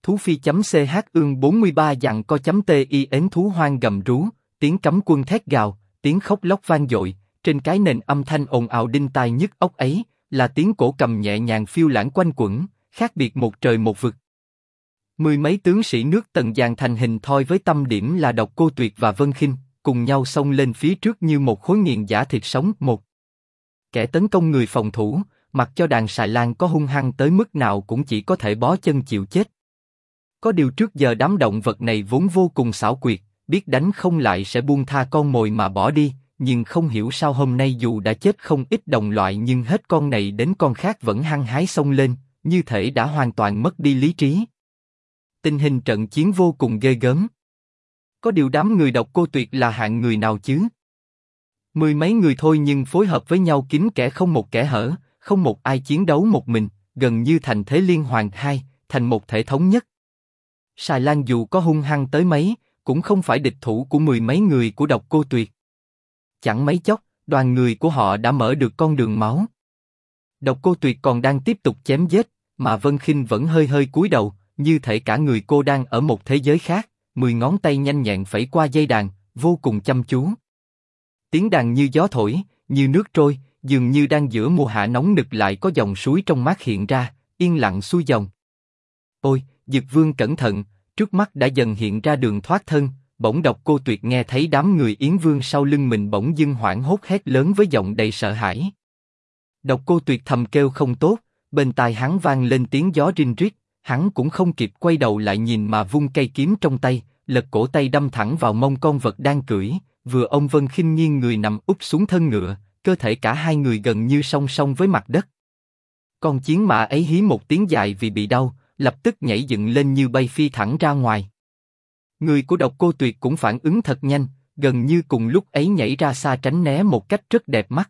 Thú phi.ch ương 43 dặn co.ti ến thú hoang gầm rú, tiếng cấm quân thét gào, tiếng khóc lóc vang dội, trên cái nền âm thanh ồn ào đinh tai nhức óc ấy, là tiếng cổ cầm nhẹ nhàng phiêu lãng quanh quẩn, khác biệt một trời một vực. Mười mấy tướng sĩ nước Tần dàn thành hình thoi với tâm điểm là Độc Cô Tuyệt và Vân Khinh, cùng nhau xông lên phía trước như một khối nghiền giả thịt sống một. Kẻ tấn công người phòng thủ, mặc cho đàn xà lan có hung hăng tới mức nào cũng chỉ có thể bó chân chịu chết. Có điều trước giờ đám động vật này vốn vô cùng xảo quyệt, biết đánh không lại sẽ buông tha con mồi mà bỏ đi, nhưng không hiểu sao hôm nay dù đã chết không ít đồng loại nhưng hết con này đến con khác vẫn hăng hái xông lên, như thể đã hoàn toàn mất đi lý trí. Tình hình trận chiến vô cùng ghê gớm. Có điều đám người Độc Cô Tuyệt là hạng người nào chứ? Mười mấy người thôi nhưng phối hợp với nhau kín kẽ không một kẽ hở, không một ai chiến đấu một mình, gần như thành thế liên hoàn hai, thành một thể thống nhất. Xà lan dù có hung hăng tới mấy, cũng không phải địch thủ của mười mấy người của Độc Cô Tuyệt. Chẳng mấy chốc, đoàn người của họ đã mở được con đường máu. Độc Cô Tuyệt còn đang tiếp tục chém giết, mà Vân Khinh vẫn hơi hơi cúi đầu, như thể cả người cô đang ở một thế giới khác. 10 ngón tay nhanh nhẹn phẩy qua dây đàn, vô cùng chăm chú. Tiếng đàn như gió thổi, như nước trôi, dường như đang giữa mùa hạ nóng nực lại có dòng suối trong mát hiện ra, yên lặng xuôi dòng. Ôi, Dực Vương cẩn thận, trước mắt đã dần hiện ra đường thoát thân. Bỗng Độc Cô Tuyệt nghe thấy đám người Yến Vương sau lưng mình bỗng dưng hoảng hốt hét lớn với giọng đầy sợ hãi. Độc Cô Tuyệt thầm kêu không tốt, bên tai hắn vang lên tiếng gió rinh rít. Hắn cũng không kịp quay đầu lại nhìn mà vung cây kiếm trong tay, lật cổ tay đâm thẳng vào mông con vật đang cưỡi. Vừa ông Vân Khinh nghiêng người nằm úp xuống thân ngựa, cơ thể cả hai người gần như song song với mặt đất. Con chiến mã ấy hí một tiếng dài vì bị đau, lập tức nhảy dựng lên như bay phi thẳng ra ngoài. Người của Độc Cô Tuyệt cũng phản ứng thật nhanh, gần như cùng lúc ấy nhảy ra xa tránh né một cách rất đẹp mắt.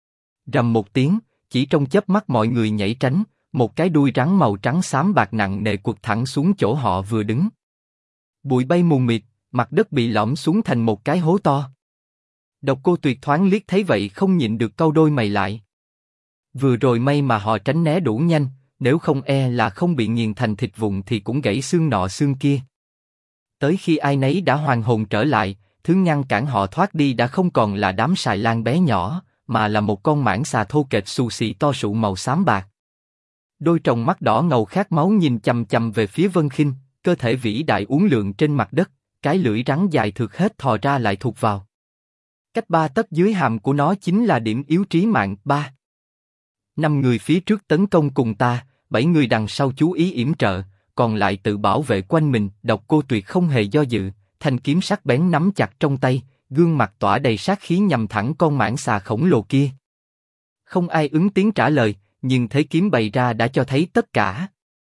Rầm một tiếng, chỉ trong chớp mắt mọi người nhảy tránh, một cái đuôi rắn màu trắng xám bạc nặng nề quật thẳng xuống chỗ họ vừa đứng. Bụi bay mù mịt, mặt đất bị lõm xuống thành một cái hố to. Độc Cô Tuyệt thoáng liếc thấy vậy không nhịn được cau đôi mày lại. Vừa rồi may mà họ tránh né đủ nhanh, nếu không e là không bị nghiền thành thịt vụn thì cũng gãy xương nọ xương kia. Tới khi ai nấy đã hoàn hồn trở lại, thứ ngăn cản họ thoát đi đã không còn là đám xài lan bé nhỏ, mà là một con mãng xà thô kệch xù xì to sụ màu xám bạc. Đôi tròng mắt đỏ ngầu khát máu nhìn chằm chằm về phía Vân Khinh, cơ thể vĩ đại uốn lượn trên mặt đất, cái lưỡi rắn dài thượt hết thò ra lại thụt vào. Cách 3 tấc dưới hàm của nó chính là điểm yếu trí mạng. 3. 5 người phía trước tấn công cùng ta, 7 người đằng sau chú ý yểm trợ, còn lại tự bảo vệ quanh mình. Độc Cô Tuyệt không hề do dự, thanh kiếm sắc bén nắm chặt trong tay, gương mặt tỏa đầy sát khí nhằm thẳng con mãng xà khổng lồ kia. Không ai ứng tiếng trả lời, nhưng thế kiếm bày ra đã cho thấy tất cả.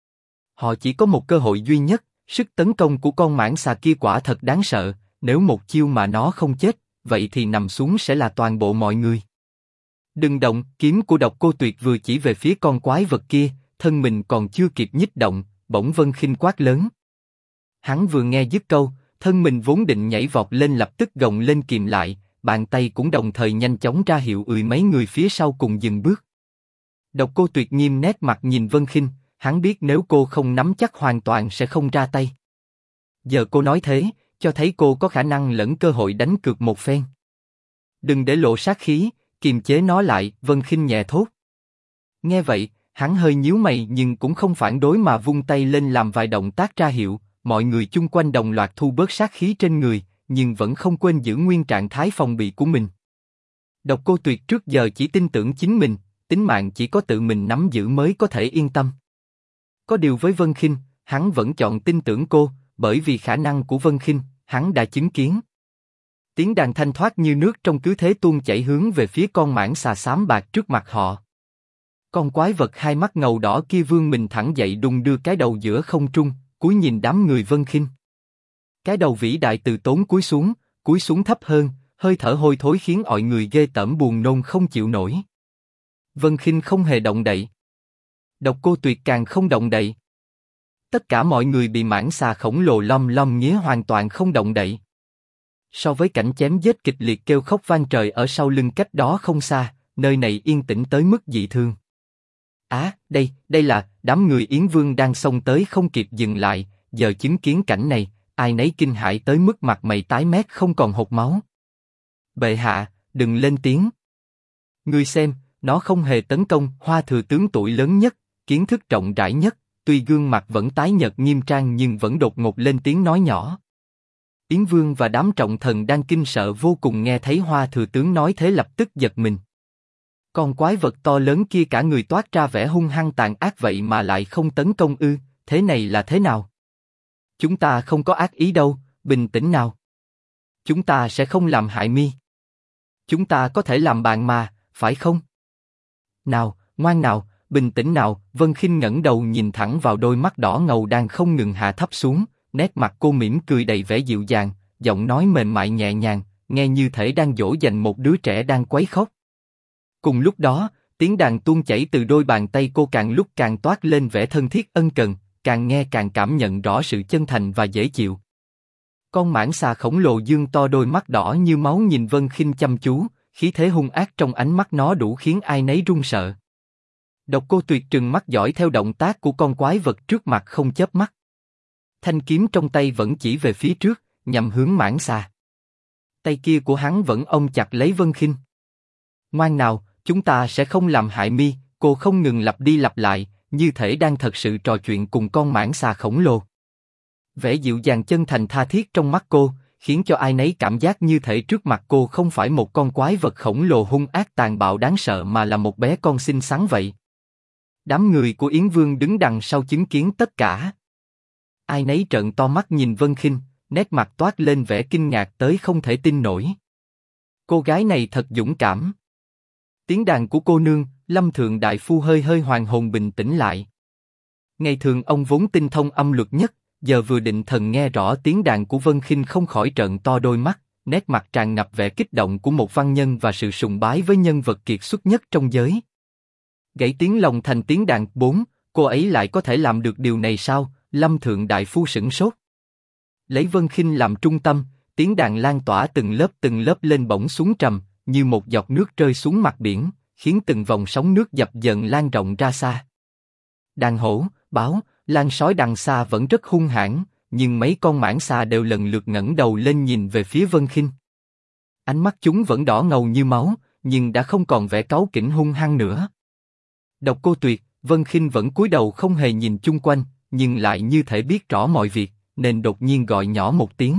Họ chỉ có một cơ hội duy nhất, sức tấn công của con mãng xà kia quả thật đáng sợ, nếu một chiêu mà nó không chết, vậy thì nằm xuống sẽ là toàn bộ mọi người. Đừng động, kiếm của Độc Cô Tuyệt vừa chỉ về phía con quái vật kia, thân mình còn chưa kịp nhích động, bỗng Vân Khinh quát lớn. Hắn vừa nghe dứt câu, thân mình vốn định nhảy vọt lên lập tức gồng lên kìm lại, bàn tay cũng đồng thời nhanh chóng ra hiệu mấy người phía sau cùng dừng bước. Độc Cô Tuyệt nghiêm nét mặt nhìn Vân Khinh, hắn biết nếu cô không nắm chắc hoàn toàn sẽ không ra tay. Giờ cô nói thế, cho thấy cô có khả năng lẫn cơ hội đánh cược một phen. Đừng để lộ sát khí, kiềm chế nó lại, Vân Khinh nhẹ thốt. Nghe vậy, hắn hơi nhíu mày nhưng cũng không phản đối mà vung tay lên làm vài động tác ra hiệu, mọi người chung quanh đồng loạt thu bớt sát khí trên người, nhưng vẫn không quên giữ nguyên trạng thái phòng bị của mình. Độc Cô Tuyệt trước giờ chỉ tin tưởng chính mình, tính mạng chỉ có tự mình nắm giữ mới có thể yên tâm. Có điều với Vân Khinh, hắn vẫn chọn tin tưởng cô, bởi vì khả năng của Vân Khinh, hắn đã chứng kiến. Tiếng đàn thanh thoát như nước trong cứ thế tuôn chảy hướng về phía con mãng xà xám bạc trước mặt họ. Con quái vật hai mắt ngầu đỏ kia vươn mình thẳng dậy đung đưa cái đầu giữa không trung, cúi nhìn đám người Vân Khinh. Cái đầu vĩ đại từ tốn cúi xuống thấp hơn, hơi thở hôi thối khiến mọi người ghê tởm buồn nôn không chịu nổi. Vân Khinh không hề động đậy. Độc Cô Tuyệt càng không động đậy. Tất cả mọi người bị mãng xà khổng lồ lom lom nghía hoàn toàn không động đậy. So với cảnh chém giết kịch liệt kêu khóc vang trời ở sau lưng cách đó không xa, nơi này yên tĩnh tới mức dị thương. Đây là đám người Yến Vương đang xông tới không kịp dừng lại, giờ chứng kiến cảnh này, ai nấy kinh hãi tới mức mặt mày tái mét không còn hột máu. Bệ hạ, đừng lên tiếng. Ngươi xem, nó không hề tấn công. Hoa thừa tướng tuổi lớn nhất, kiến thức rộng rãi nhất, tuy gương mặt vẫn tái nhợt nghiêm trang nhưng vẫn đột ngột lên tiếng nói nhỏ. Yến Vương và đám trọng thần đang kinh sợ vô cùng nghe thấy Hoa thừa tướng nói thế lập tức giật mình. Con quái vật to lớn kia cả người toát ra vẻ hung hăng tàn ác vậy mà lại không tấn công ư? Thế này là thế nào? Chúng ta không có ác ý đâu, bình tĩnh nào. Chúng ta sẽ không làm hại mi. Chúng ta có thể làm bạn mà, phải không? Nào, ngoan nào, bình tĩnh nào. Vân Khinh ngẩng đầu nhìn thẳng vào đôi mắt đỏ ngầu đang không ngừng hạ thấp xuống, nét mặt cô mỉm cười đầy vẻ dịu dàng, giọng nói mềm mại nhẹ nhàng, nghe như thể đang dỗ dành một đứa trẻ đang quấy khóc. Cùng lúc đó, tiếng đàn tuôn chảy từ đôi bàn tay cô càng lúc càng toát lên vẻ thân thiết ân cần, càng nghe càng cảm nhận rõ sự chân thành và dễ chịu. Con mãng xà khổng lồ dương to đôi mắt đỏ như máu nhìn Vân Khinh chăm chú, khí thế hung ác trong ánh mắt nó đủ khiến ai nấy run sợ. Độc Cô Tuyệt trừng mắt dõi theo động tác của con quái vật trước mặt không chớp mắt. Thanh kiếm trong tay vẫn chỉ về phía trước, nhằm hướng mãng xà. Tay kia của hắn vẫn ôm chặt lấy Vân Khinh. Ngoan nào, chúng ta sẽ không làm hại mi. Cô không ngừng lặp đi lặp lại, như thể đang thật sự trò chuyện cùng con mãng xà khổng lồ. Vẻ dịu dàng chân thành tha thiết trong mắt cô, khiến cho ai nấy cảm giác như thể trước mặt cô không phải một con quái vật khổng lồ hung ác tàn bạo đáng sợ mà là một bé con xinh xắn vậy. Đám người của Yến Vương đứng đằng sau chứng kiến tất cả. Ai nấy trợn to mắt nhìn Vân Khinh, nét mặt toát lên vẻ kinh ngạc tới không thể tin nổi. Cô gái này thật dũng cảm. Tiếng đàn của cô nương, Lâm Thượng Đại Phu hơi hơi hoàn hồn bình tĩnh lại. Ngày thường ông vốn tinh thông âm luật nhất, giờ vừa định thần nghe rõ tiếng đàn của Vân Khinh không khỏi trợn to đôi mắt, nét mặt tràn ngập vẻ kích động của một văn nhân và sự sùng bái với nhân vật kiệt xuất nhất trong giới. Gãy tiếng lòng thành tiếng đàn. Cô ấy lại có thể làm được điều này sao? Lâm Thượng Đại Phu sửng sốt. Lấy Vân Khinh làm trung tâm, tiếng đàn lan tỏa từng lớp lên bỗng xuống trầm, như một giọt nước rơi xuống mặt biển, khiến từng vòng sóng nước dập dờn lan rộng ra xa. Đàn hổ, báo, lan sói đằng xa vẫn rất hung hãn, nhưng mấy con mãng xà đều lần lượt ngẩng đầu lên nhìn về phía Vân Khinh. Ánh mắt chúng vẫn đỏ ngầu như máu, nhưng đã không còn vẻ cáu kỉnh hung hăng nữa. Độc Cô Tuyệt, Vân Khinh vẫn cúi đầu không hề nhìn chung quanh, nhưng lại như thể biết rõ mọi việc, nên đột nhiên gọi nhỏ một tiếng.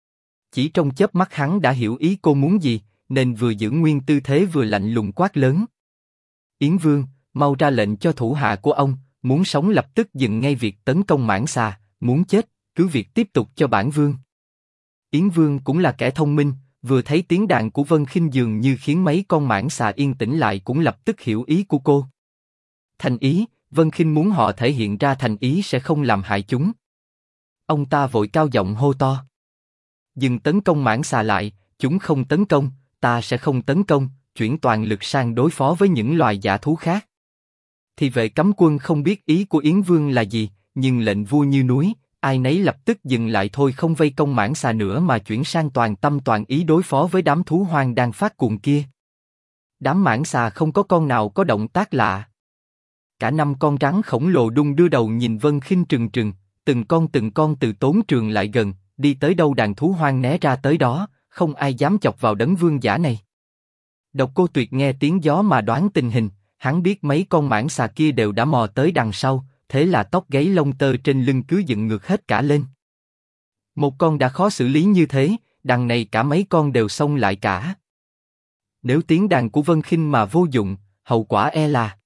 Chỉ trong chớp mắt hắn đã hiểu ý cô muốn gì, nên vừa giữ nguyên tư thế vừa lạnh lùng quát lớn. Yến Vương, mau ra lệnh cho thủ hạ của ông, muốn sống lập tức dừng ngay việc tấn công mãng xà, muốn chết, cứ việc tiếp tục cho bản vương. Yến Vương cũng là kẻ thông minh, vừa thấy tiếng đàn của Vân Khinh dường như khiến mấy con mãng xà yên tĩnh lại cũng lập tức hiểu ý của cô. Thành ý, Vân Khinh muốn họ thể hiện ra thành ý sẽ không làm hại chúng. Ông ta vội cao giọng hô to. Dừng tấn công mãng xà lại, chúng không tấn công, ta sẽ không tấn công, chuyển toàn lực sang đối phó với những loài dã thú khác. Thì vệ cấm quân không biết ý của Yến Vương là gì, nhưng lệnh vua như núi, ai nấy lập tức dừng lại thôi, không vây công mãng xà nữa mà chuyển sang toàn tâm toàn ý đối phó với đám thú hoang đang phát cuồng kia. Đám mãng xà không có con nào có động tác lạ. Cả 5 con rắn khổng lồ đung đưa đầu nhìn Vân Khinh trừng trừng, từng con từ tốn trường lại gần, đi tới đâu đàn thú hoang né ra tới đó, không ai dám chọc vào đấng vương giả này. Độc Cô Tuyệt nghe tiếng gió mà đoán tình hình, hắn biết mấy con mãng xà kia đều đã mò tới đằng sau, thế là tóc gáy lông tơ trên lưng cứ dựng ngược hết cả lên. Một con đã khó xử lý như thế, đằng này cả mấy con đều xông lại cả. Nếu tiếng đàn của Vân Khinh mà vô dụng, hậu quả e là